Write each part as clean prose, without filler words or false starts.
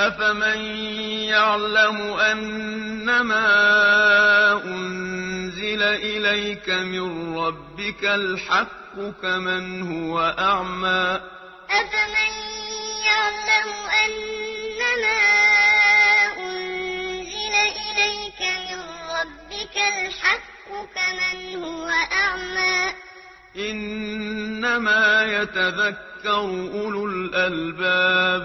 أفمن يعلم أنما أنزل إليك من ربك الحق كمن هو أعمى أفمن يعلم أنما أنزل إليك من ربك الحق كمن هو أعمى إنما يتذكر أولو الألباب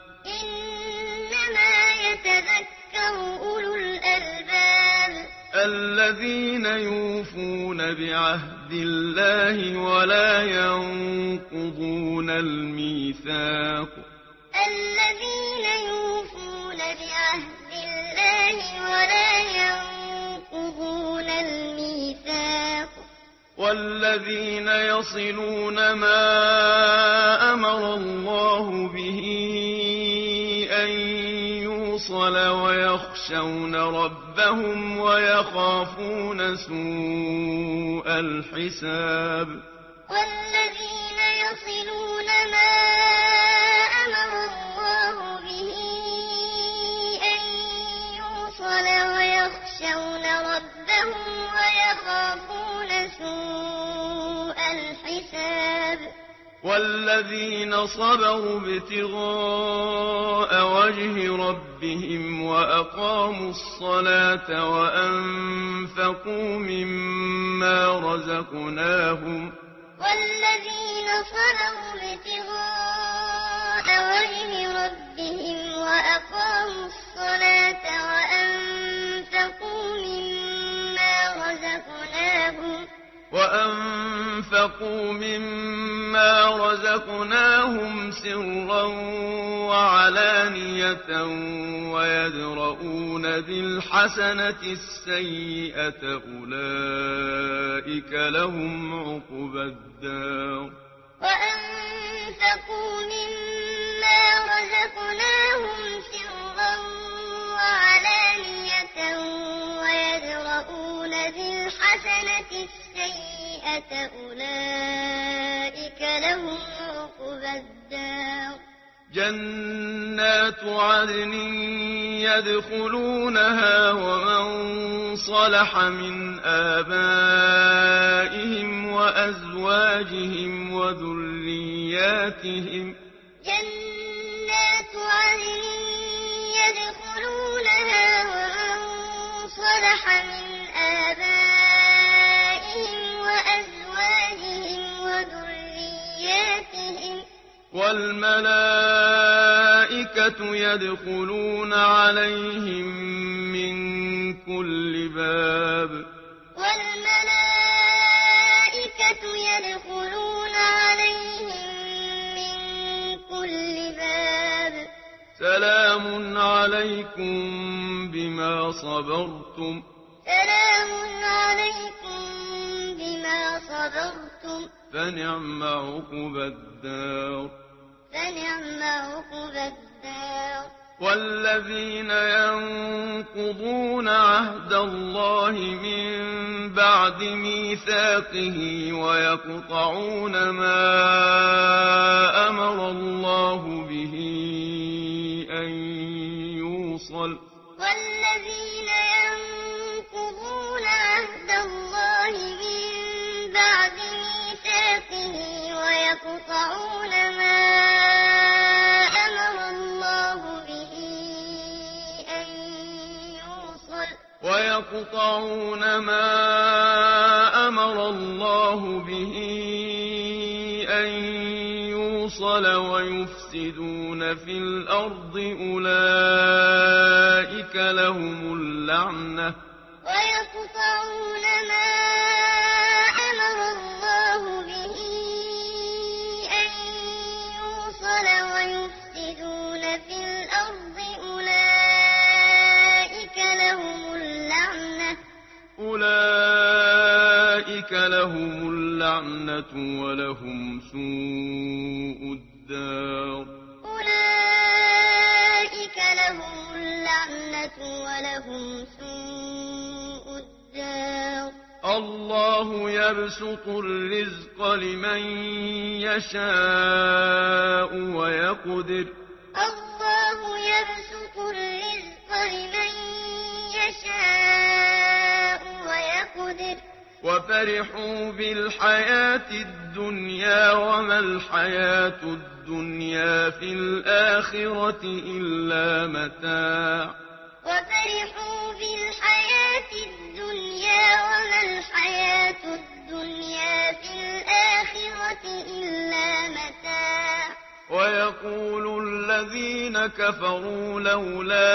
إنما يتذكر أولو الألباب الذين يوفون بعهد الله ولا ينقضون الميثاق الذين يوفون بعهد الله ولا ينقضون الميثاق والذين يصلون ما أمر الله به أن يوصل ويخشون ربهم ويخافون سوء الحساب والذين يصلون ما أمر الله به أن يوصل ويخشون ربهم ويخافون سوء الحساب والذين صبروا ابتغاء وجه ربهم وأقاموا الصلاة وأنفقوا مما رزقناهم والذين صبروا ابتغاء وجه ربهم وأقاموا الصلاة وأنفقوا مما رزقناهم سرا وعلانية ويدرؤون بالحسنة السيئة أولئك لهم عقبى الدار وأنفقوا مما رزقناهم سرا وعلانية ويدرؤون بالحسنة السيئة أولئك لهم عقبى الدار جنات عدن يدخلونها ومن صلح من آبائهم وأزواجهم وذرياتهم جنات عدن يدخلونها ومن صلح من آبائهم وأزواجهم وذرياتهم والملائكة يدخلون عليهم من كل باب والملائكة يدخلون عليهم من كل باب سلام عليكم بما صبرتم سلام عليكم بما صبرتم فنعم عقبى الدار فنعم عقبى الدار والذين ينقضون عهد الله من بعد ميثاقه ويقطعون ما أمر الله به أن يوصل والذين ينقضون عهد الله من بعد ميثاقه ويقطعون ما أمر الله به أن يوصل ويقطعون ما أمر الله به أن يوصل ويفسدون في الأرض أولئك لهم اللعنة ويقطعون ما أمر الله به أن يوصل ويفسدون في الأرض أولئك لهم اللعنة ولهم سوء الدار أولئك لهم اللعنة ولهم سوء الدار الله يبسط الرزق لمن يشاء ويقدر الله يبسط وفرحوا بالحياة الدنيا وما الحياة الدنيا في الآخرة إلا متاع وفرحوا بالحياة الدنيا وما الحياة الدنيا في الآخرة إلا متاع ويقول الذين كفروا لولا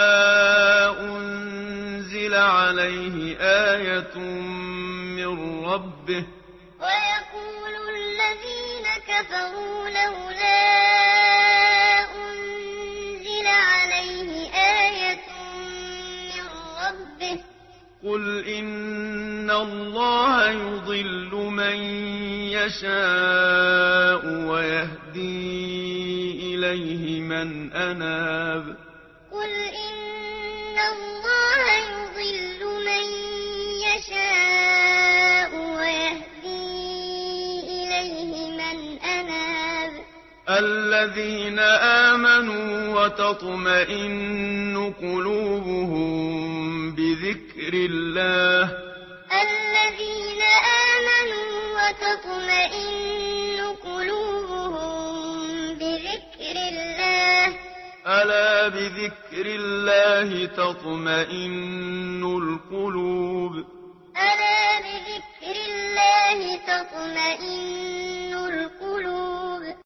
أنزل عليه آية من ربه ويقول الذين كفروا لولا أنزل عليه آية من ربه قل إن الله يضل من يشاء ويهدي إليه من أناب قل إن الله يضل من يشاء ويهدي إليه من أناب الذين آمنوا وتطمئن قلوبهم بذكر الله الذين آمنوا وتطمئن قلوبهم بذكر الله ألا بذكر الله تطمئن القلوب ألا بذكر الله تطمئن القلوب